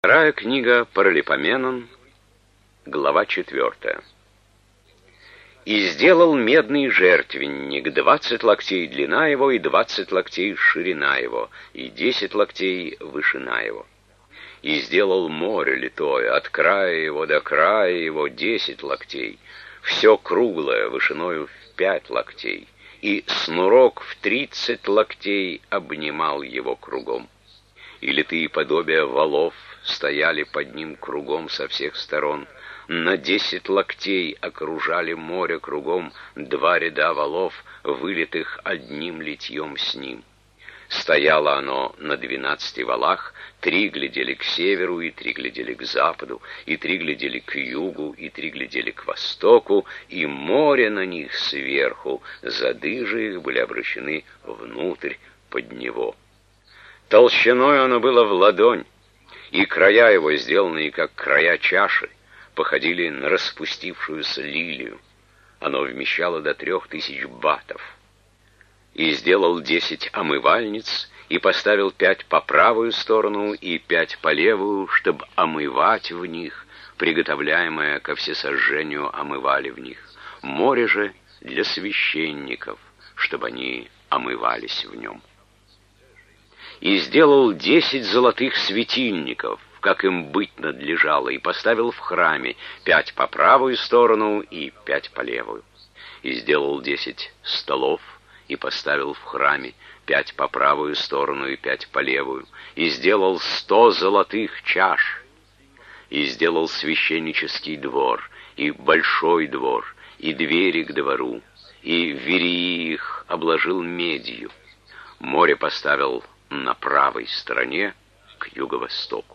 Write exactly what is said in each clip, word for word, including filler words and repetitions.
Вторая книга Паралипоменон, глава четвертая. «И сделал медный жертвенник, двадцать локтей длина его, и двадцать локтей ширина его, и десять локтей вышина его. И сделал море литое, от края его до края его десять локтей, все круглое, вышиною в пять локтей, и снурок в тридцать локтей обнимал его кругом. И литые подобия валов стояли под ним кругом со всех сторон. На десять локтей окружали море кругом два ряда валов, вылитых одним литьем с ним. Стояло оно на двенадцати валах, три глядели к северу, и три глядели к западу, и три глядели к югу, и три глядели к востоку, и море на них сверху, зады же их были обращены внутрь под него. Толщиной оно было в ладонь, и края его, сделанные как края чаши, походили на распустившуюся лилию. Оно вмещало до трех тысяч батов. И сделал десять омывальниц, и поставил пять по правую сторону и пять по левую, чтобы омывать в них, приготовляемое ко всесожжению омывали в них. Море же для священников, чтобы они омывались в нем. И сделал десять золотых светильников, как им быть надлежало, и поставил в храме пять по правую сторону и пять по левую. И сделал десять столов, и поставил в храме пять по правую сторону и пять по левую. И сделал сто золотых чаш. И сделал священнический двор, и большой двор, и двери к двору, и верии их обложил медью. Море поставил на правой стороне к юго-востоку.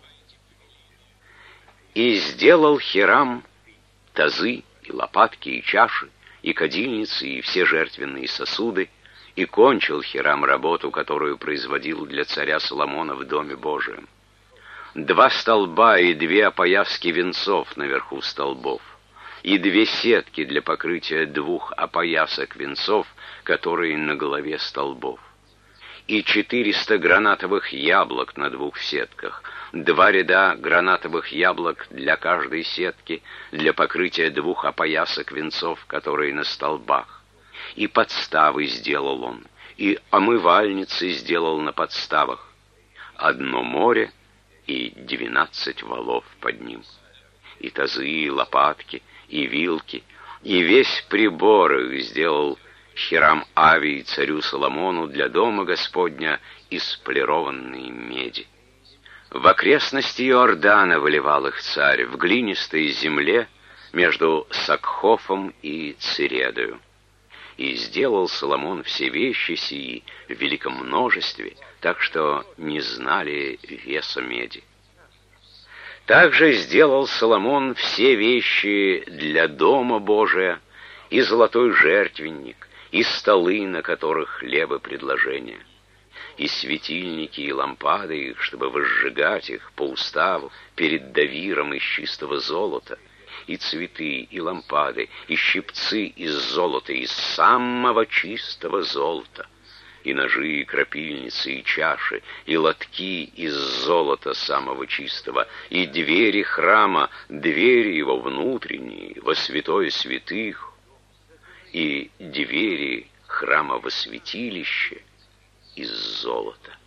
И сделал Хирам тазы, и лопатки, и чаши, и кадильницы, и все жертвенные сосуды, и кончил Хирам работу, которую производил для царя Соломона в Доме Божием. Два столба и две опояски венцов наверху столбов, и две сетки для покрытия двух опоясок венцов, которые на голове столбов, и четыреста гранатовых яблок на двух сетках, два ряда гранатовых яблок для каждой сетки, для покрытия двух опоясок венцов, которые на столбах. И подставы сделал он, и омывальницы сделал на подставах. Одно море и двенадцать валов под ним, и тазы, и лопатки, и вилки, и весь прибор их сделал Хирам Авии царю Соломону для дома Господня из полированной меди. В окрестности Иордана выливал их царь в глинистой земле между Сакхофом и Циредою. И сделал Соломон все вещи сии в великом множестве, так что не знали веса меди. Также сделал Соломон все вещи для дома Божия, и золотой жертвенник, и столы, на которых хлебы предложения, и светильники, и лампады их, чтобы возжигать их по уставу перед давиром из чистого золота, и цветы, и лампады, и щипцы из золота, из самого чистого золота, и ножи, и крапильницы, и чаши, и лотки из золота самого чистого, и двери храма, двери его внутренние, во святое святых, и двери храма во святилище из золота.